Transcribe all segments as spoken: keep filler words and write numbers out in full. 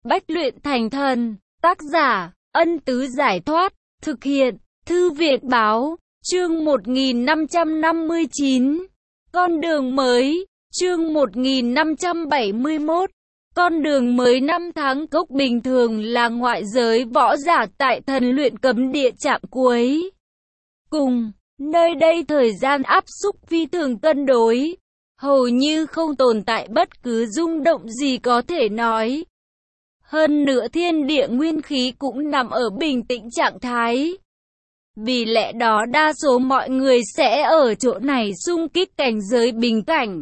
Bách luyện thành thần. Tác giả, Ân Tứ Giải Thoát. Thực hiện, Thư viện Báo. Chương một nghìn năm trăm năm mươi chín. Con đường mới. Chương một nghìn năm trăm bảy mươi mốt. Con đường mới. Năm tháng cốc bình thường là ngoại giới võ giả tại thần luyện cấm địa trạm cuối cùng. Nơi đây thời gian áp xúc phi thường cân đối, hầu như không tồn tại bất cứ rung động gì có thể nói. Hơn nữa thiên địa nguyên khí cũng nằm ở bình tĩnh trạng thái. Vì lẽ đó đa số mọi người sẽ ở chỗ này xung kích cảnh giới bình cảnh.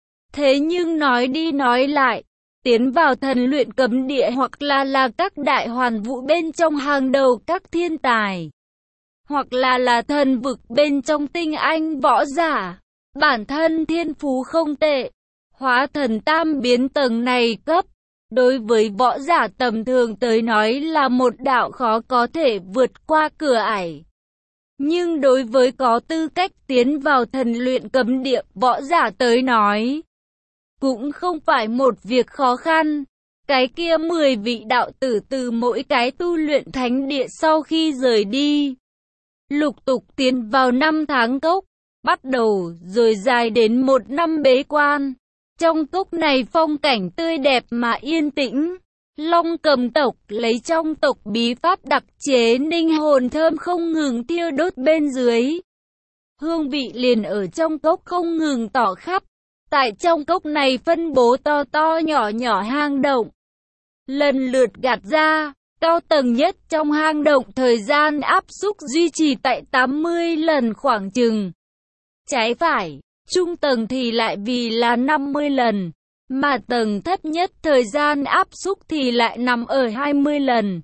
Thế nhưng nói đi nói lại, tiến vào thần luyện cấm địa hoặc là là các đại hoàn vũ bên trong hàng đầu các thiên tài, hoặc là là thần vực bên trong tinh anh võ giả, bản thân thiên phú không tệ, hóa thần tam biến tầng này cấp, đối với võ giả tầm thường tới nói là một đạo khó có thể vượt qua cửa ải. Nhưng đối với có tư cách tiến vào thần luyện cấm địa võ giả tới nói, cũng không phải một việc khó khăn. Cái kia mười vị đạo tử từ mỗi cái tu luyện thánh địa sau khi rời đi, lục tục tiến vào năm tháng cốc, bắt đầu rồi dài đến một năm bế quan. Trong cốc này phong cảnh tươi đẹp mà yên tĩnh. Long Cầm tộc lấy trong tộc bí pháp đặc chế ninh hồn thơm không ngừng thiêu đốt bên dưới. Hương vị liền ở trong cốc không ngừng tỏ khắp. Tại trong cốc này phân bố to to nhỏ nhỏ hang động, lần lượt gạt ra. Cao tầng nhất trong hang động thời gian áp xúc duy trì tại tám mươi lần khoảng chừng. Trái phải, trung tầng thì lại vì là năm mươi lần, mà tầng thấp nhất thời gian áp xúc thì lại nằm ở hai mươi lần.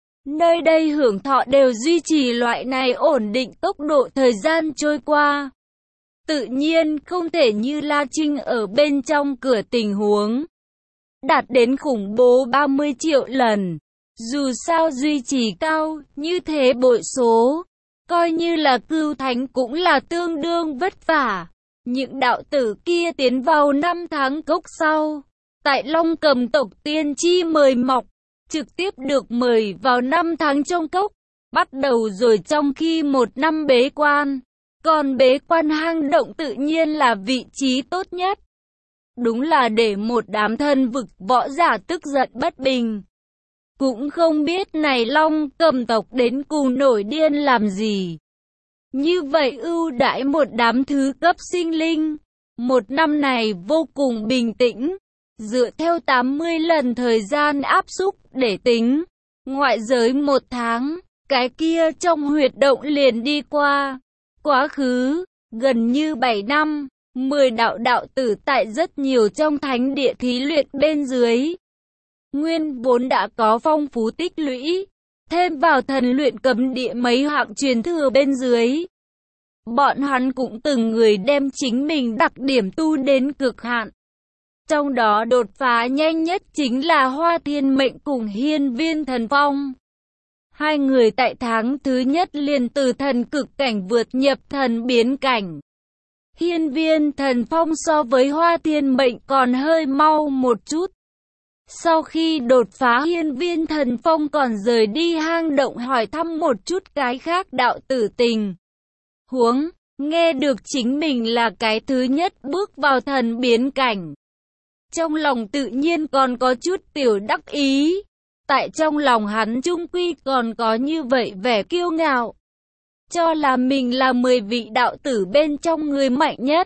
Nơi đây hưởng thọ đều duy trì loại này ổn định tốc độ thời gian trôi qua. Tự nhiên không thể như La Trinh ở bên trong cửa tình huống đạt đến khủng bố ba mươi triệu lần. Dù sao duy trì cao như thế bội số, coi như là cưu thánh cũng là tương đương vất vả. Những đạo tử kia tiến vào năm tháng cốc sau, tại Long Cầm tộc tiên tri mời mọc, trực tiếp được mời vào năm tháng trong cốc, bắt đầu rồi trong khi một năm bế quan. Còn bế quan hang động tự nhiên là vị trí tốt nhất. Đúng là để một đám thân vực võ giả tức giận bất bình. Cũng không biết này Long Cầm tộc đến cùng nổi điên làm gì. Như vậy ưu đãi một đám thứ cấp sinh linh. Một năm này vô cùng bình tĩnh. Dựa theo tám mươi lần thời gian áp xúc để tính, ngoại giới một tháng, cái kia trong huyệt động liền đi qua. Quá khứ, gần như bảy năm, mười đạo đạo tử tại rất nhiều trong thánh địa thí luyện bên dưới. Nguyên vốn đã có phong phú tích lũy, thêm vào thần luyện cấm địa mấy hạng truyền thừa bên dưới. Bọn hắn cũng từng người đem chính mình đặc điểm tu đến cực hạn. Trong đó đột phá nhanh nhất chính là Hoa Thiên Mệnh cùng Hiên Viên Thần Phong. Hai người tại tháng thứ nhất liền từ thần cực cảnh vượt nhập thần biến cảnh. Hiên Viên Thần Phong so với Hoa Thiên Mệnh còn hơi mau một chút. Sau khi đột phá, Hiên Viên Thần Phong còn rời đi hang động hỏi thăm một chút cái khác đạo tử tình huống, nghe được chính mình là cái thứ nhất bước vào thần biến cảnh. Trong lòng tự nhiên còn có chút tiểu đắc ý. Tại trong lòng hắn chung quy còn có như vậy vẻ kiêu ngạo, cho là mình là mười vị đạo tử bên trong người mạnh nhất.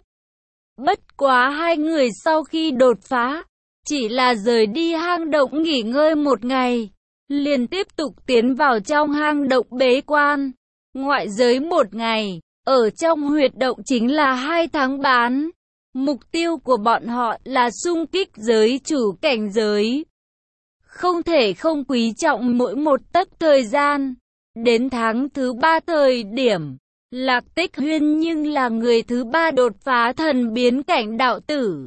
Bất quá hai người sau khi đột phá, chỉ là rời đi hang động nghỉ ngơi một ngày, liền tiếp tục tiến vào trong hang động bế quan. Ngoại giới một ngày, ở trong huyệt động chính là hai tháng bán. Mục tiêu của bọn họ là xung kích giới chủ cảnh giới. Không thể không quý trọng mỗi một tấc thời gian. Đến tháng thứ ba thời điểm, Lạc Tích Huyên nhưng là người thứ ba đột phá thần biến cảnh đạo tử.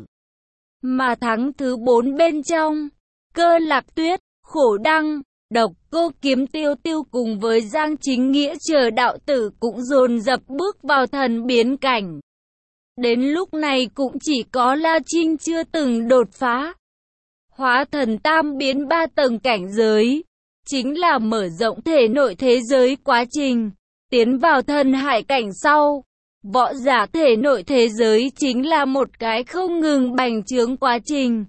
Mà tháng thứ bốn bên trong, Cơ Lạc Tuyết, Khổ Đăng, Độc Cô Kiếm Tiêu Tiêu cùng với Giang Chính Nghĩa chờ đạo tử cũng dồn dập bước vào thần biến cảnh. Đến lúc này cũng chỉ có La Trinh chưa từng đột phá. Hóa thần tam biến ba tầng cảnh giới, chính là mở rộng thể nội thế giới quá trình, tiến vào thần hải cảnh sau. Võ giả thể nội thế giới chính là một cái không ngừng bành trướng quá trình.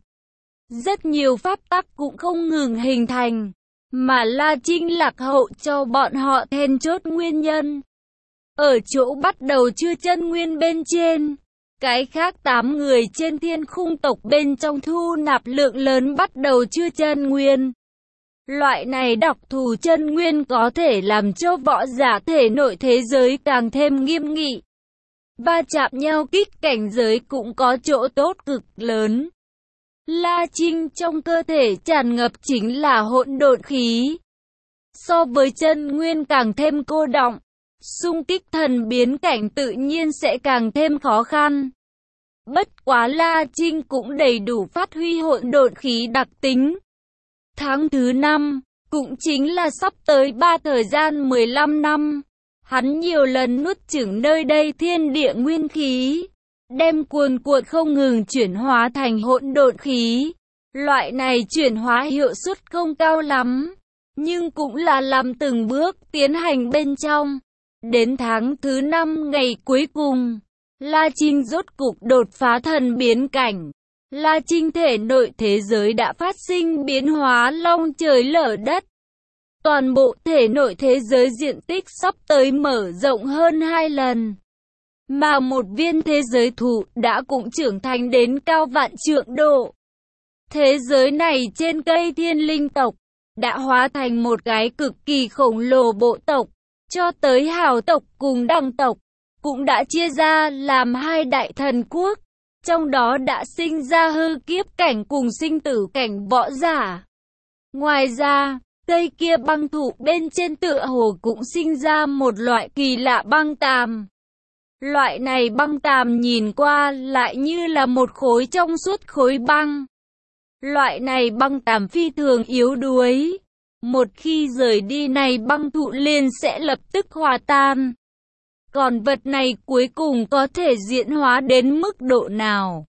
Rất nhiều pháp tắc cũng không ngừng hình thành, mà La Trinh lạc hậu cho bọn họ then chốt nguyên nhân. Ở chỗ bắt đầu chưa chân nguyên bên trên, cái khác tám người trên thiên khung tộc bên trong thu nạp lượng lớn bắt đầu chưa chân nguyên. Loại này đặc thù chân nguyên có thể làm cho võ giả thể nội thế giới càng thêm nghiêm nghị. Va chạm nhau kích cảnh giới cũng có chỗ tốt cực lớn. La Trinh trong cơ thể tràn ngập chính là hỗn độn khí. So với chân nguyên càng thêm cô đọng, xung kích thần biến cảnh tự nhiên sẽ càng thêm khó khăn. Bất quá La Trinh cũng đầy đủ phát huy hỗn độn khí đặc tính. Tháng thứ năm, cũng chính là sắp tới ba thời gian mười lăm năm, hắn nhiều lần nuốt chửng nơi đây thiên địa nguyên khí, đem cuồn cuộn không ngừng chuyển hóa thành hỗn độn khí. Loại này chuyển hóa hiệu suất không cao lắm, nhưng cũng là làm từng bước tiến hành bên trong. Đến tháng thứ năm ngày cuối cùng, La Trinh rốt cục đột phá thần biến cảnh. La Trinh thể nội thế giới đã phát sinh biến hóa long trời lở đất. Toàn bộ thể nội thế giới diện tích sắp tới mở rộng hơn hai lần. Mà một viên thế giới thụ đã cũng trưởng thành đến cao vạn trượng độ. Thế giới này trên cây thiên linh tộc, đã hóa thành một cái cực kỳ khổng lồ bộ tộc, cho tới hào tộc cùng đăng tộc, cũng đã chia ra làm hai đại thần quốc, trong đó đã sinh ra hư kiếp cảnh cùng sinh tử cảnh võ giả. Ngoài ra, cây kia băng thụ bên trên tựa hồ cũng sinh ra một loại kỳ lạ băng tàm. Loại này băng tàm nhìn qua lại như là một khối trong suốt khối băng. Loại này băng tàm phi thường yếu đuối. Một khi rời đi này băng thụ liền sẽ lập tức hòa tan. Còn vật này cuối cùng có thể diễn hóa đến mức độ nào?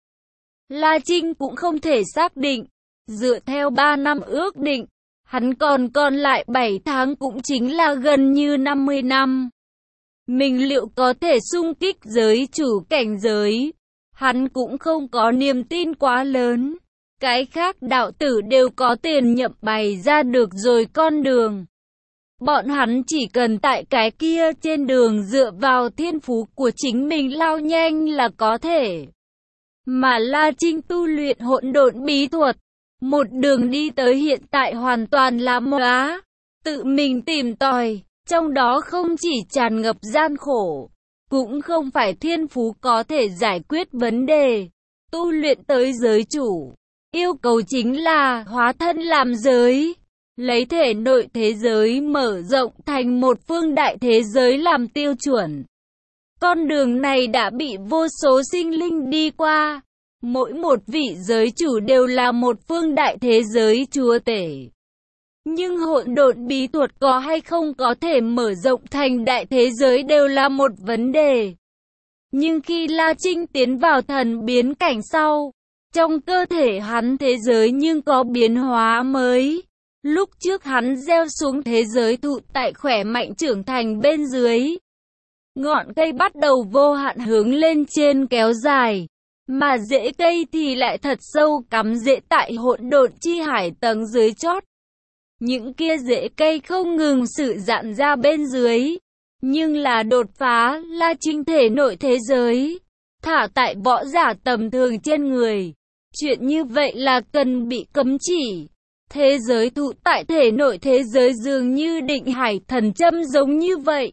La Trinh cũng không thể xác định. Dựa theo ba năm ước định, hắn còn còn lại bảy tháng cũng chính là gần như năm mươi năm. Mình liệu có thể xung kích giới chủ cảnh giới? Hắn cũng không có niềm tin quá lớn. Cái khác đạo tử đều có tiền nhậm bày ra được rồi con đường. Bọn hắn chỉ cần tại cái kia trên đường dựa vào thiên phú của chính mình lao nhanh là có thể. Mà La Trinh tu luyện hỗn độn bí thuật, một đường đi tới hiện tại hoàn toàn là móa, tự mình tìm tòi, trong đó không chỉ tràn ngập gian khổ, cũng không phải thiên phú có thể giải quyết vấn đề. Tu luyện tới giới chủ, yêu cầu chính là hóa thân làm giới, lấy thể nội thế giới mở rộng thành một phương đại thế giới làm tiêu chuẩn. Con đường này đã bị vô số sinh linh đi qua, mỗi một vị giới chủ đều là một phương đại thế giới chúa tể. Nhưng hỗn độn bí thuật có hay không có thể mở rộng thành đại thế giới đều là một vấn đề. Nhưng khi La Trinh tiến vào thần biến cảnh sau, trong cơ thể hắn thế giới nhưng có biến hóa mới. Lúc trước hắn gieo xuống thế giới thụ tại khỏe mạnh trưởng thành bên dưới. Ngọn cây bắt đầu vô hạn hướng lên trên kéo dài, mà rễ cây thì lại thật sâu cắm rễ tại hỗn độn chi hải tầng dưới chót. Những kia rễ cây không ngừng sự dạn ra bên dưới, nhưng là đột phá La Trinh thể nội thế giới, thả tại võ giả tầm thường trên người. Chuyện như vậy là cần bị cấm chỉ. Thế giới thụ tại thể nội thế giới dường như định hải thần châm giống như vậy.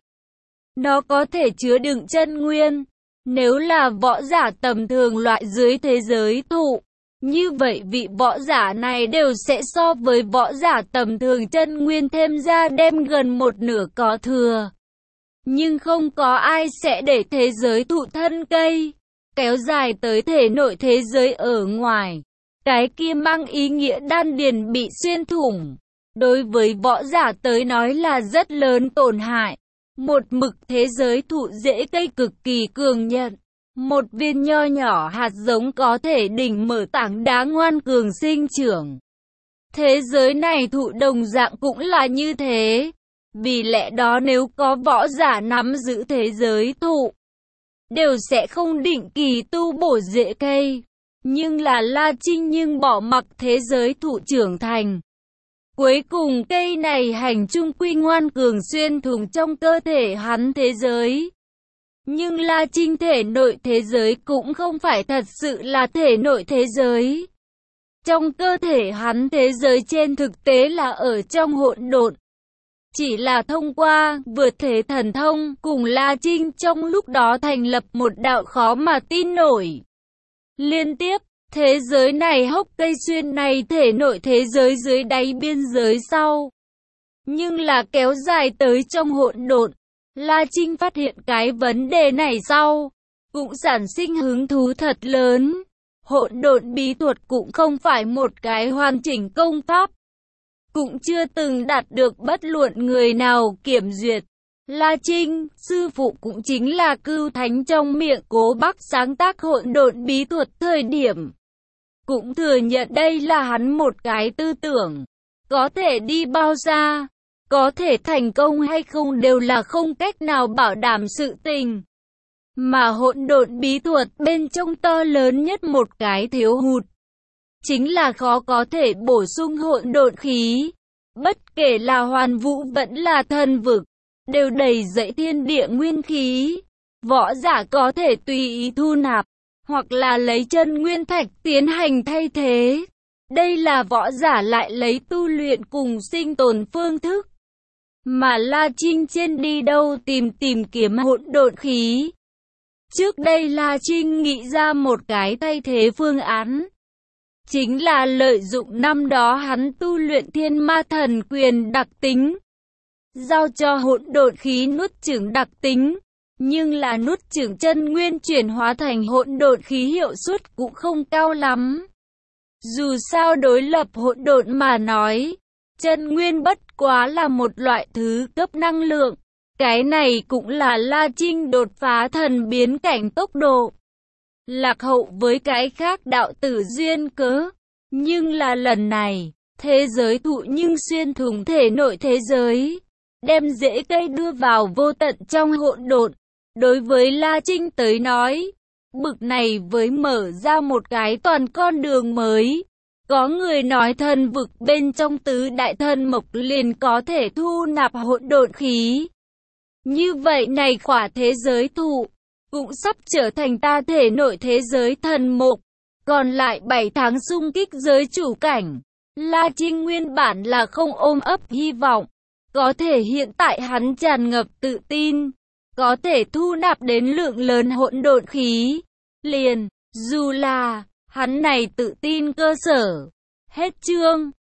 Nó có thể chứa đựng chân nguyên. Nếu là võ giả tầm thường loại dưới thế giới thụ, như vậy vị võ giả này đều sẽ so với võ giả tầm thường chân nguyên thêm ra đem gần một nửa có thừa. Nhưng không có ai sẽ để thế giới thụ thân cây kéo dài tới thể nội thế giới ở ngoài. Cái kia mang ý nghĩa đan điền bị xuyên thủng. Đối với võ giả tới nói là rất lớn tổn hại. Một mực thế giới thụ rễ cây cực kỳ cường nhận, Một viên nho nhỏ hạt giống có thể đỉnh mở tảng đá ngoan cường sinh trưởng. Thế giới này thụ đồng dạng cũng là như thế. Vì lẽ đó nếu có võ giả nắm giữ thế giới thụ, đều sẽ không định kỳ tu bổ rễ cây. Nhưng là La Trinh nhưng bỏ mặc thế giới thụ trưởng thành. Cuối cùng cây này hành trung quy ngoan cường xuyên thủng trong cơ thể hắn thế giới. Nhưng La Trinh thể nội thế giới cũng không phải thật sự là thể nội thế giới. Trong cơ thể hắn thế giới trên thực tế là ở trong hỗn độn. Chỉ là thông qua vượt thế thần thông cùng La Trinh trong lúc đó thành lập một đạo khó mà tin nổi. Liên tiếp, thế giới này hốc cây xuyên này thể nội thế giới dưới đáy biên giới sau. Nhưng là kéo dài tới trong hỗn độn. La Trinh phát hiện cái vấn đề này sau, cũng sản sinh hứng thú thật lớn. Hỗn độn bí thuật cũng không phải một cái hoàn chỉnh công pháp, cũng chưa từng đạt được bất luận người nào kiểm duyệt. La Trinh, sư phụ cũng chính là Cưu Thánh trong miệng Cố Bắc sáng tác hỗn độn bí thuật thời điểm, cũng thừa nhận đây là hắn một cái tư tưởng. Có thể đi bao xa, có thể thành công hay không đều là không cách nào bảo đảm sự tình. Mà hỗn độn bí thuật bên trong to lớn nhất một cái thiếu hụt, chính là khó có thể bổ sung hỗn độn khí. Bất kể là hoàn vũ vẫn là thần vực, đều đầy dẫy thiên địa nguyên khí. Võ giả có thể tùy ý thu nạp, hoặc là lấy chân nguyên thạch tiến hành thay thế. Đây là võ giả lại lấy tu luyện cùng sinh tồn phương thức. Mà La Trinh trên đi đâu tìm tìm kiếm hỗn độn khí. Trước đây La Trinh nghĩ ra một cái thay thế phương án. Chính là lợi dụng năm đó hắn tu luyện thiên ma thần quyền đặc tính. Giao cho hỗn độn khí nuốt chửng đặc tính. Nhưng là nuốt chửng chân nguyên chuyển hóa thành hỗn độn khí hiệu suất cũng không cao lắm. Dù sao đối lập hỗn độn mà nói, chân nguyên bất quá là một loại thứ cấp năng lượng. Cái này cũng là La Trinh đột phá thần biến cảnh tốc độ lạc hậu với cái khác đạo tử duyên cớ. Nhưng là lần này, thế giới thụ nhưng xuyên thủng thể nội thế giới, đem rễ cây đưa vào vô tận trong hỗn độn. Đối với La Trinh tới nói, bực này với mở ra một cái toàn con đường mới. Có người nói thần vực bên trong tứ đại thần mộc liền có thể thu nạp hỗn độn khí. Như vậy này khỏa thế giới thụ cũng sắp trở thành ta thể nội thế giới thần mộc. Còn lại bảy tháng xung kích giới chủ cảnh, La Trinh nguyên bản là không ôm ấp hy vọng. Có thể hiện tại hắn tràn ngập tự tin, có thể thu nạp đến lượng lớn hỗn độn khí. Liền, dù là, hắn này tự tin cơ sở. Hết chương.